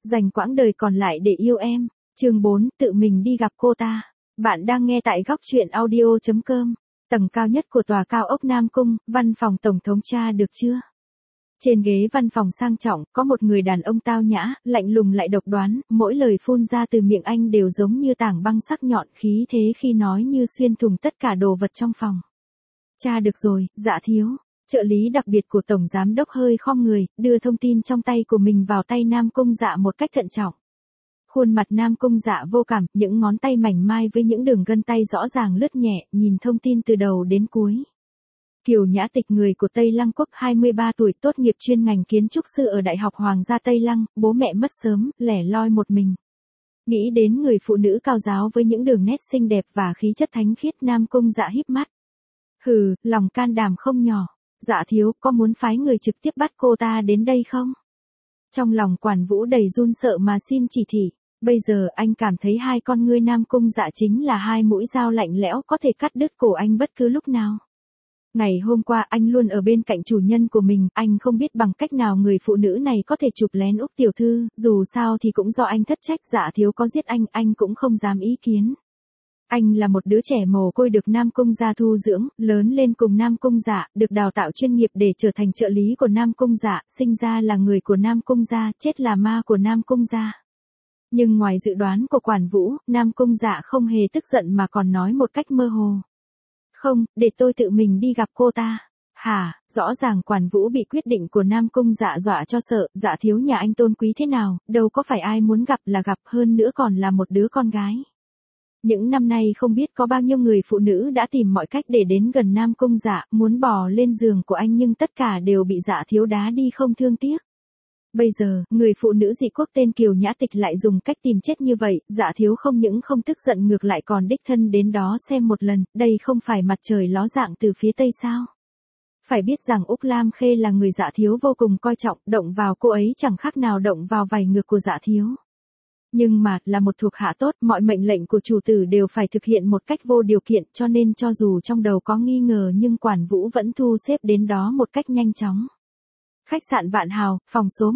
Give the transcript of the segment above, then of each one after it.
dành quãng đời còn lại để yêu em. Chương 4, tự mình đi gặp cô ta. Bạn đang nghe tại góc truyện audio.com. Tầng cao nhất của tòa cao ốc Nam Cung, văn phòng tổng thống tra được chưa? Trên ghế văn phòng sang trọng, có một người đàn ông tao nhã, lạnh lùng lại độc đoán, mỗi lời phun ra từ miệng anh đều giống như tảng băng sắc nhọn, khí thế khi nói như xuyên thủng tất cả đồ vật trong phòng. Tra được rồi, dạ thiếu. Trợ lý đặc biệt của Tổng Giám đốc hơi khom người, đưa thông tin trong tay của mình vào tay Nam Cung Dạ một cách thận trọng. Khuôn mặt Nam Cung Dạ vô cảm, những ngón tay mảnh mai với những đường gân tay rõ ràng lướt nhẹ, nhìn thông tin từ đầu đến cuối. Kiều Nhã Tịch, người của Tây Lăng Quốc, 23 tuổi, tốt nghiệp chuyên ngành kiến trúc sư ở Đại học Hoàng gia Tây Lăng, bố mẹ mất sớm, lẻ loi một mình. Nghĩ đến người phụ nữ cao giáo với những đường nét xinh đẹp và khí chất thánh khiết, Nam Cung Dạ híp mắt. Hừ, lòng can đảm không nhỏ. Dạ thiếu, có muốn phái người trực tiếp bắt cô ta đến đây không? Trong lòng Quản Vũ đầy run sợ mà xin chỉ thị. Bây giờ anh cảm thấy hai con ngươi Nam Cung Dạ chính là hai mũi dao lạnh lẽo có thể cắt đứt cổ anh bất cứ lúc nào. Ngày hôm qua anh luôn ở bên cạnh chủ nhân của mình, anh không biết bằng cách nào người phụ nữ này có thể chụp lén Úc tiểu thư, dù sao thì cũng do anh thất trách. Dạ thiếu có giết anh cũng không dám ý kiến. Anh là một đứa trẻ mồ côi được Nam Cung gia thu dưỡng, lớn lên cùng Nam Cung Dạ, được đào tạo chuyên nghiệp để trở thành trợ lý của Nam Cung Dạ, sinh ra là người của Nam Cung gia, chết là ma của Nam Cung gia. Nhưng ngoài dự đoán của Quản Vũ, Nam Cung Dạ không hề tức giận mà còn nói một cách mơ hồ. Không, để tôi tự mình đi gặp cô ta. Hả, rõ ràng Quản Vũ bị quyết định của Nam Cung Dạ dọa cho sợ. Dạ thiếu nhà anh tôn quý thế nào, đâu có phải ai muốn gặp là gặp, hơn nữa còn là một đứa con gái. Những năm nay không biết có bao nhiêu người phụ nữ đã tìm mọi cách để đến gần Nam Cung Dạ, muốn bò lên giường của anh nhưng tất cả đều bị Dạ thiếu đá đi không thương tiếc. Bây giờ, người phụ nữ dị quốc tên Kiều Nhã Tịch lại dùng cách tìm chết như vậy, Dạ thiếu không những không tức giận ngược lại còn đích thân đến đó xem một lần, đây không phải mặt trời ló dạng từ phía tây sao? Phải biết rằng Úc Lam Khê là người Dạ thiếu vô cùng coi trọng, động vào cô ấy chẳng khác nào động vào vảy ngược của Dạ thiếu. Nhưng mà, là một thuộc hạ tốt, mọi mệnh lệnh của chủ tử đều phải thực hiện một cách vô điều kiện, cho nên cho dù trong đầu có nghi ngờ nhưng Quản Vũ vẫn thu xếp đến đó một cách nhanh chóng. Khách sạn Vạn Hào, phòng số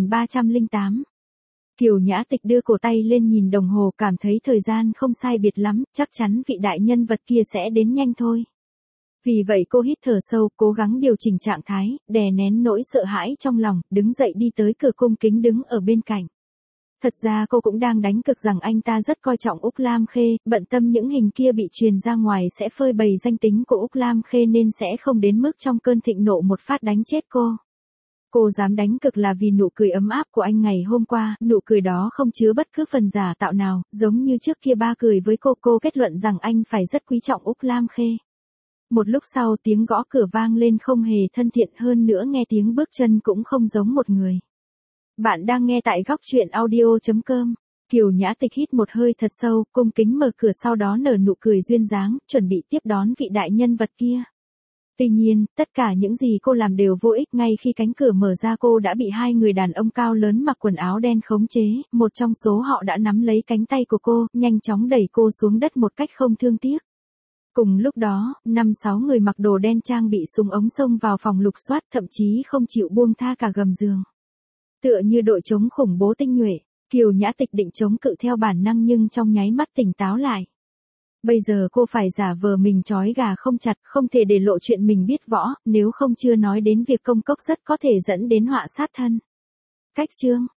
1308. Kiều Nhã Tịch đưa cổ tay lên nhìn đồng hồ, cảm thấy thời gian không sai biệt lắm, chắc chắn vị đại nhân vật kia sẽ đến nhanh thôi. Vì vậy cô hít thở sâu, cố gắng điều chỉnh trạng thái, đè nén nỗi sợ hãi trong lòng, đứng dậy đi tới cửa, cung kính đứng ở bên cạnh. Thật ra cô cũng đang đánh cược rằng anh ta rất coi trọng Úc Lam Khê, bận tâm những hình kia bị truyền ra ngoài sẽ phơi bày danh tính của Úc Lam Khê nên sẽ không đến mức trong cơn thịnh nộ một phát đánh chết cô. Cô dám đánh cược là vì nụ cười ấm áp của anh ngày hôm qua, nụ cười đó không chứa bất cứ phần giả tạo nào, giống như trước kia ba cười với cô kết luận rằng anh phải rất quý trọng Úc Lam Khê. Một lúc sau tiếng gõ cửa vang lên không hề thân thiện, hơn nữa nghe tiếng bước chân cũng không giống một người. Bạn đang nghe tại góc truyện audio.com. Kiều Nhã Tịch hít một hơi thật sâu, cung kính mở cửa, sau đó nở nụ cười duyên dáng, chuẩn bị tiếp đón vị đại nhân vật kia. Tuy nhiên, tất cả những gì cô làm đều vô ích, ngay khi cánh cửa mở ra cô đã bị hai người đàn ông cao lớn mặc quần áo đen khống chế, một trong số họ đã nắm lấy cánh tay của cô, nhanh chóng đẩy cô xuống đất một cách không thương tiếc. Cùng lúc đó, 5-6 người mặc đồ đen trang bị súng ống xông vào phòng lục soát, thậm chí không chịu buông tha cả gầm giường. Tựa như đội chống khủng bố tinh nhuệ, Kiều Nhã Tịch định chống cự theo bản năng nhưng trong nháy mắt tỉnh táo lại. Bây giờ cô phải giả vờ mình trói gà không chặt, không thể để lộ chuyện mình biết võ, nếu không chưa nói đến việc công cốc rất có thể dẫn đến họa sát thân. Cách chương,